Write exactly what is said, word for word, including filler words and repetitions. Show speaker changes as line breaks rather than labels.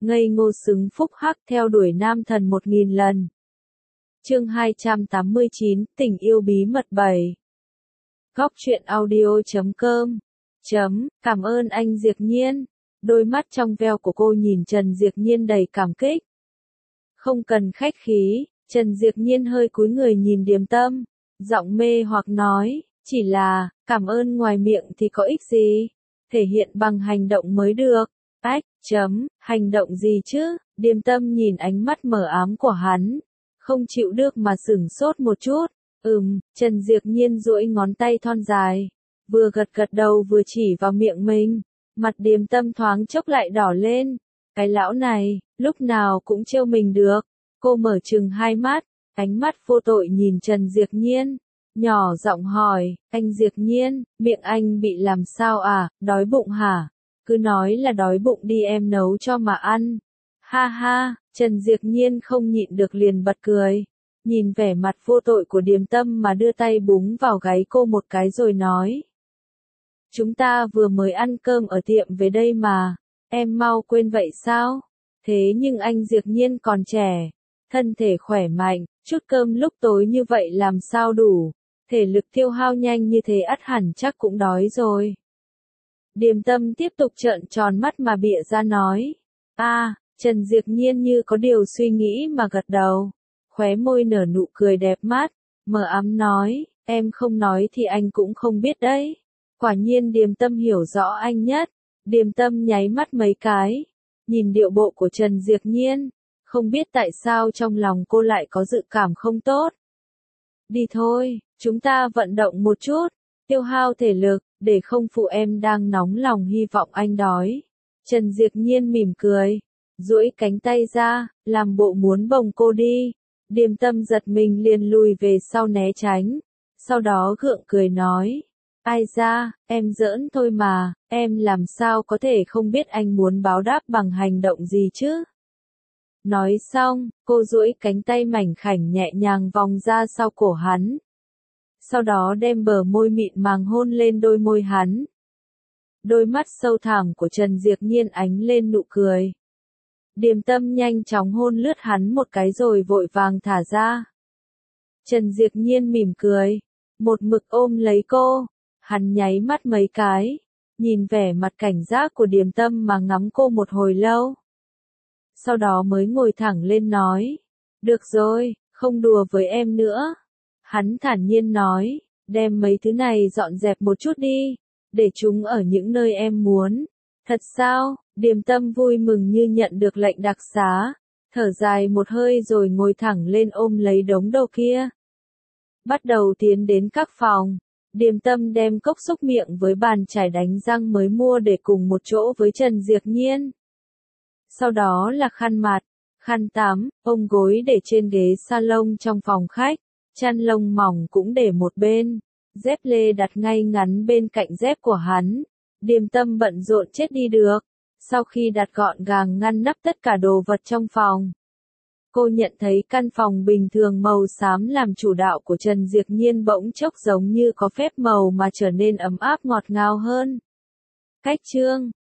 ngây ngô xứng phúc hắc theo đuổi nam thần một nghìn lần. Chương hai trăm tám mươi chín, tình yêu bí mật bảy. Góc truyện audio chấm com. Chấm, cảm ơn anh Diệp Nhiên. Đôi mắt trong veo của cô nhìn Trần Diệp Nhiên đầy cảm kích. Không cần khách khí, Trần Diệp Nhiên hơi cúi người nhìn Điềm Tâm, giọng mê hoặc nói, chỉ là, cảm ơn ngoài miệng thì có ích gì, thể hiện bằng hành động mới được. Ách, chấm, hành động gì chứ? Điềm Tâm nhìn ánh mắt mờ ám của hắn, không chịu được mà sửng sốt một chút. Ừm, Trần Diệp Nhiên duỗi ngón tay thon dài, vừa gật gật đầu vừa chỉ vào miệng mình. Mặt Điềm Tâm thoáng chốc lại đỏ lên. Cái lão này, lúc nào cũng trêu mình được. Cô mở trừng hai mắt, ánh mắt vô tội nhìn Trần Diệp Nhiên, nhỏ giọng hỏi, anh Diệp Nhiên, miệng anh bị làm sao à, đói bụng hả? Cứ nói là đói bụng đi em nấu cho mà ăn. Ha ha, Trần Diệp Nhiên không nhịn được liền bật cười. Nhìn vẻ mặt vô tội của Điềm Tâm mà đưa tay búng vào gáy cô một cái rồi nói. Chúng ta vừa mới ăn cơm ở tiệm về đây mà, em mau quên vậy sao? Thế nhưng anh Diệp Nhiên còn trẻ, thân thể khỏe mạnh, chút cơm lúc tối như vậy làm sao đủ, thể lực tiêu hao nhanh như thế ắt hẳn chắc cũng đói rồi. Điềm Tâm tiếp tục trợn tròn mắt mà bịa ra nói. A, à, Trần Diệp Nhiên như có điều suy nghĩ mà gật đầu, khóe môi nở nụ cười đẹp mắt, mờ ám nói, em không nói thì anh cũng không biết đấy. Quả nhiên Điềm Tâm hiểu rõ anh nhất. Điềm Tâm nháy mắt mấy cái, nhìn điệu bộ của Trần Diệp Nhiên, không biết tại sao trong lòng cô lại có dự cảm không tốt. Đi thôi, chúng ta vận động một chút, tiêu hao thể lực, để không phụ em đang nóng lòng hy vọng anh đói. Trần Diệp Nhiên mỉm cười, duỗi cánh tay ra, làm bộ muốn bồng cô đi. Điềm Tâm giật mình liền lùi về sau né tránh, sau đó gượng cười nói. Ai ra, em giỡn thôi mà, em làm sao có thể không biết anh muốn báo đáp bằng hành động gì chứ? Nói xong, cô duỗi cánh tay mảnh khảnh nhẹ nhàng vòng ra sau cổ hắn. Sau đó đem bờ môi mịn màng hôn lên đôi môi hắn. Đôi mắt sâu thẳm của Trần Diệp Nhiên ánh lên nụ cười. Điềm Tâm nhanh chóng hôn lướt hắn một cái rồi vội vàng thả ra. Trần Diệp Nhiên mỉm cười, một mực ôm lấy cô. Hắn nháy mắt mấy cái, nhìn vẻ mặt cảnh giác của Điềm Tâm mà ngắm cô một hồi lâu. Sau đó mới ngồi thẳng lên nói, được rồi, không đùa với em nữa. Hắn thản nhiên nói, đem mấy thứ này dọn dẹp một chút đi, để chúng ở những nơi em muốn. Thật sao? Điềm Tâm vui mừng như nhận được lệnh đặc xá, thở dài một hơi rồi ngồi thẳng lên ôm lấy đống đồ kia. Bắt đầu tiến đến các phòng. Điềm Tâm đem cốc xúc miệng với bàn chải đánh răng mới mua để cùng một chỗ với Trần Diệp Nhiên. Sau đó là khăn mặt, khăn tắm, ôm gối để trên ghế salon trong phòng khách, chăn lông mỏng cũng để một bên, dép lê đặt ngay ngắn bên cạnh dép của hắn. Điềm Tâm bận rộn chết đi được. Sau khi đặt gọn gàng ngăn nắp tất cả đồ vật trong phòng, cô nhận thấy căn phòng bình thường màu xám làm chủ đạo của Trần Diệp Nhiên bỗng chốc giống như có phép màu mà trở nên ấm áp ngọt ngào hơn. Cách chương